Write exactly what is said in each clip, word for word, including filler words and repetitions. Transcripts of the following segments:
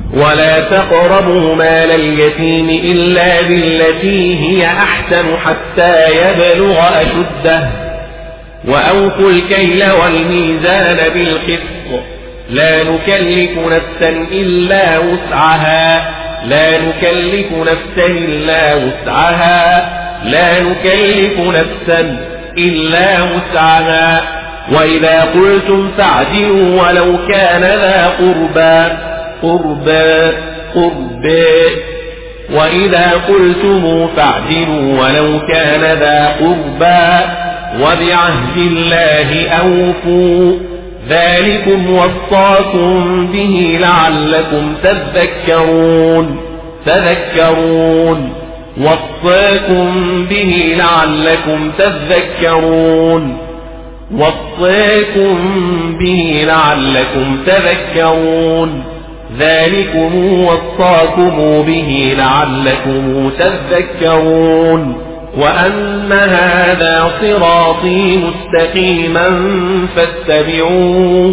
ولا تقربوا مال اليتيم إلا بالتي هي أحسن حتى يبلغ أشده وأوفوا الكيل والميزان بالقسط لا نكلف نفسا إلا وسعها لا نكلف نفسا إلا وسعها لا نكلف نفسا إلا وسعها وإذا قلتم فاعدلوا ولو كان ذا قربى قربى قربى وإذا قلتم فاعدلوا ولو كان ذا قربى وبعهد الله أوفوا ذلكم وصاكم به لعلكم تذكرون تذكرون وصاكم به لعلكم تذكرون وصاكم به لعلكم تذكرون ذلكم وصاكم به لعلكم تذكرون وأن هذا صراطي مستقيما فاتبعوه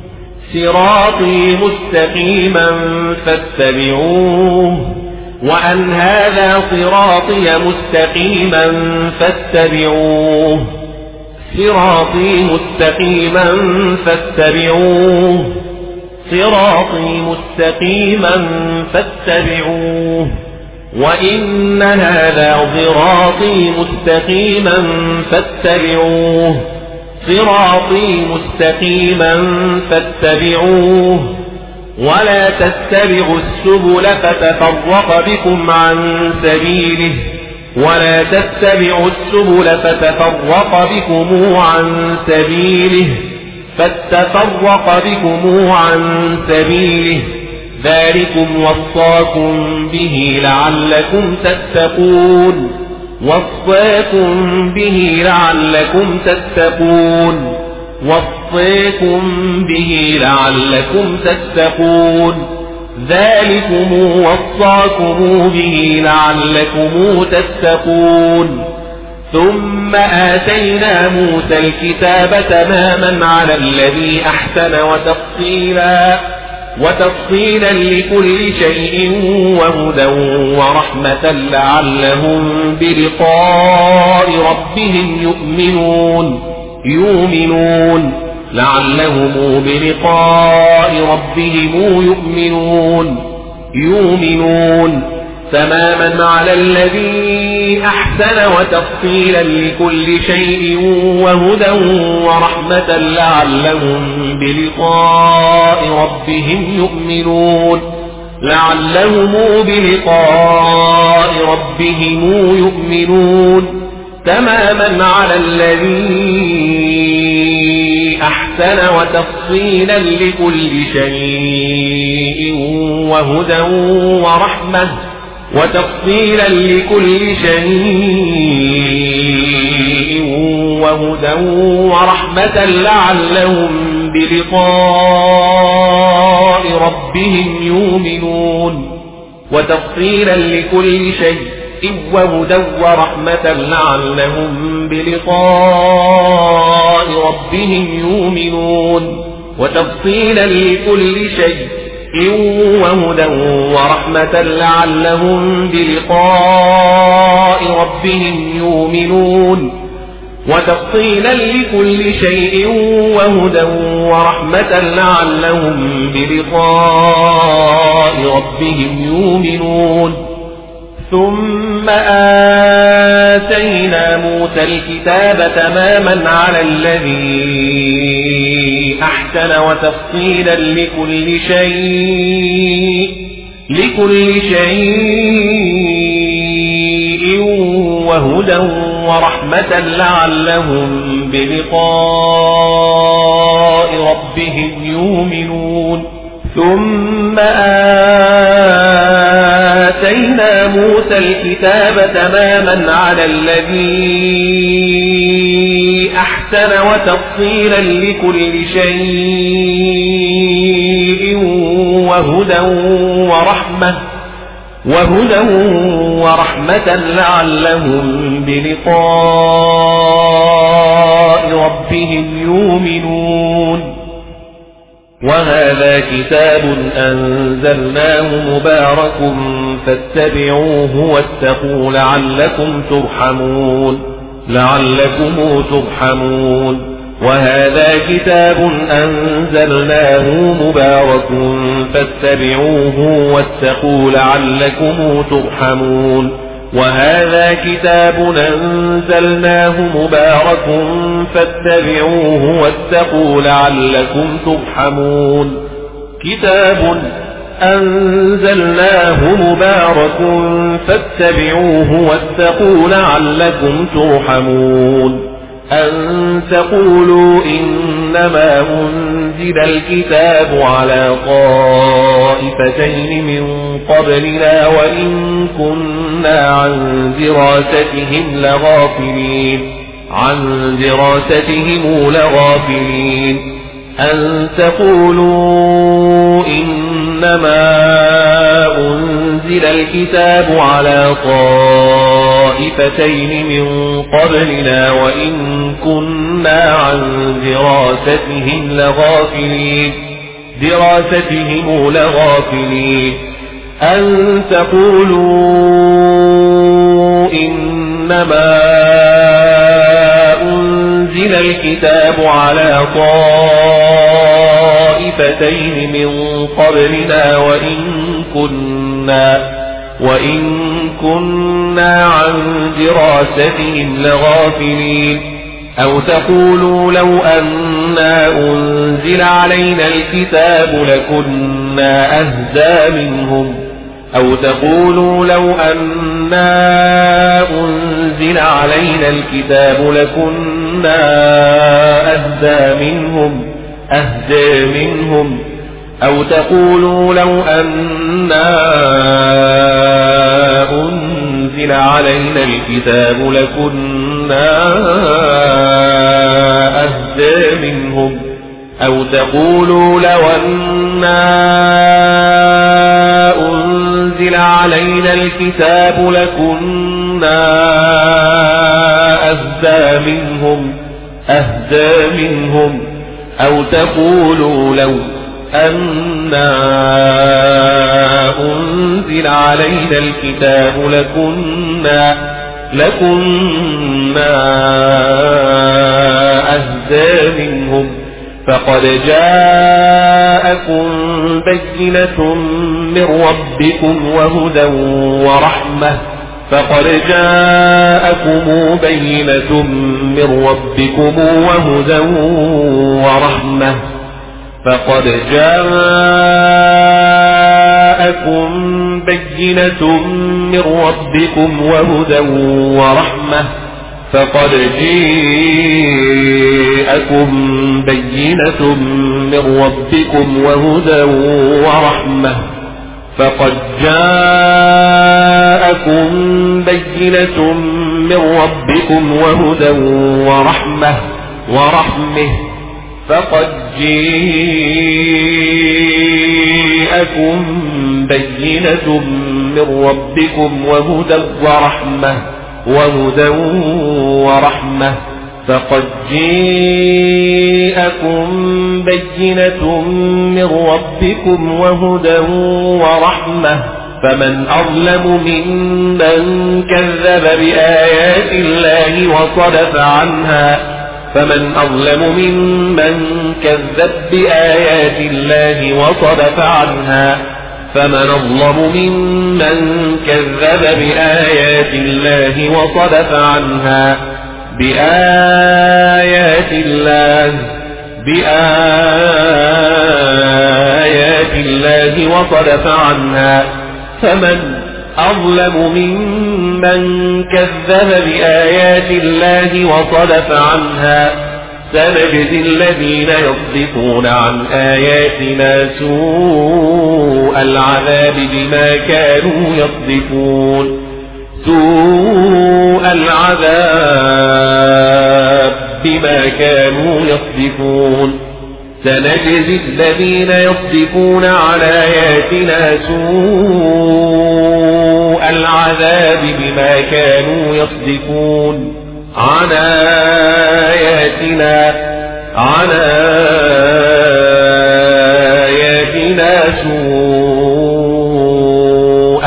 صراطي مستقيما فاتبعوه وأن هذا صراطي مستقيما فاتبعوه صراطي مستقيما فاتبعوه صراطي مستقيما فاتبعوه وإن هذا صراطي مستقيما فاتبعوه صراطي مستقيما فاتبعوه ولا تتبعوا السبل فتفرق بكم عن سبيله ولا تتبعوا السبل فتفرق بكم عن سبيله فتفرق بكم عن سبيله ذلكم وصاكم به لعلكم تتقون وصاكم به لعلكم تتقون وصاكم به لعلكم تتقون ذلكم وصاكم به لعلكم تتقون ثم آتينا موسى الكتاب تماما على الذي أحسن وتفصيلا وتفصيلا لكل شيء وهدى ورحمة لعلهم بلقاء ربهم يؤمنون يؤمنون لعلهم بلقاء ربهم يؤمنون يؤمنون تماما على الذي أحسن وتفصيلا لكل شيء وهدى ورحمة لعلهم بلقاء ربهم يؤمنون لعلهم بلقاء ربهم يؤمنون تماما على الذي أحسن وتفصيلا لكل شيء وهدى ورحمة وتفصيلا لكل شيء وهدى ورحمة لعلهم بلقاء ربهم يؤمنون وتفصيلا لكل شيء وهدى ورحمة لعلهم بلقاء ربهم يؤمنون وتفصيلا لكل شيء وهدى ورحمة لعلهم بلقاء ربهم يؤمنون وتفصيلا لكل شيء وهدى ورحمة لعلهم بلقاء ربهم يؤمنون ثم آتينا موسى الكتاب تماما على الذي أحسن وتفصيلا لكل شيء لكل شيء وهدى ورحمة لعلهم بلقاء ربهم يؤمنون ثم آتينا موسى الكتاب تماما على الذي أحسن وتفصيلا لكل شيء وهدى ورحمة وهدى ورحمة لعلهم بلقاء ربهم يؤمنون وهذا كتاب أنزلناه مبارك فاتبعوه واتقوا لعلكم ترحمون لعلكم ترحمون وهذا كتاب أنزلناه مبارك فاتبعوه واتقوا لعلكم ترحمون وهذا كتاب أنزلناه مبارك فاتبعوه واتقوا لعلكم ترحمون كتاب أنزلناه مبارك فاتبعوه واتقوا لعلكم ترحمون أن تقولوا إنما أنزل الكتاب على طائفتين من قبلنا وإن كنا عن دراستهم لغافلين عن دراستهم لغافلين أن تقولوا إنما أنزل الكتاب على طائفتين من قبلنا وإن كنا عن دراستهم لغافلين دراستهم لغافلين أن تقولوا إنما أنزل الكتاب على طائفتين من قبلنا وإن كنا وإن كنا عن دراستهم لغافلين أو تقولوا لو أنا أنزل علينا الكتاب لكنا أهدى منهم أو تقولوا لو أنا أنزل علينا الكتاب لكنا أهدى منهم أهدى منهم أو تقولوا لو أنا أنزل علينا الكتاب لكنا أهدى منهم أو تقولوا لو أنا أنزل علينا الكتاب لكنا أهدى منهم أهدى منهم أو تقولوا لو أنا أنزل علينا الكتاب لكنا لكنا أهدى منهم فقد جاءكم بينة من ربكم وهدى ورحمة فقد جاءكم بينة من ربكم وهدى ورحمة فقد جاءكم بينة من ربكم وهدى ورحمة فقد جاءكم بينة من ربكم وهدى ورحمة فقد جاءكم بينة من ربكم وهدى ورحمة ورحمة فقد جاءكم بينة من ربكم وهدى ورحمة وهدى ورحمة فقد جاءكم بينة من ربكم وهدى ورحمة فمن أظلم ممن كذب بآيات الله وصدف عنها فمن أظلم ممن كذب بآيات الله وصدف عنها فمن أظلم ممن كذب بآيات الله وصدف عنها بآيات الله بآيات الله وصدف عنها فمن أظلم ممن كذب بآيات الله وصدف عنها سنجزي الذين يصدفون عن آياتنا سوء العذاب بما كانوا يصدفون سوء العذاب بما كانوا يصدفون سنجزي الذين يصدفون عن آياتنا سوء العذاب بما كانوا يصدفون عن آياتنا عن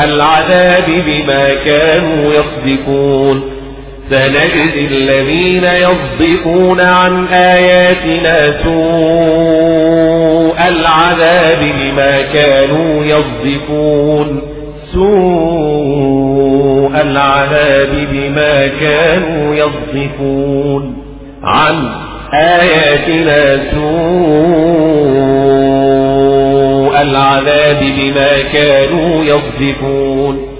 العذاب بما كانوا يصدفون سنجزي الذين يصدفون عن آياتنا سوء العذاب بما كانوا يصدفون سوء العذاب بما كانوا يصدفون عن آياتنا سوء العذاب بما كانوا يصدفون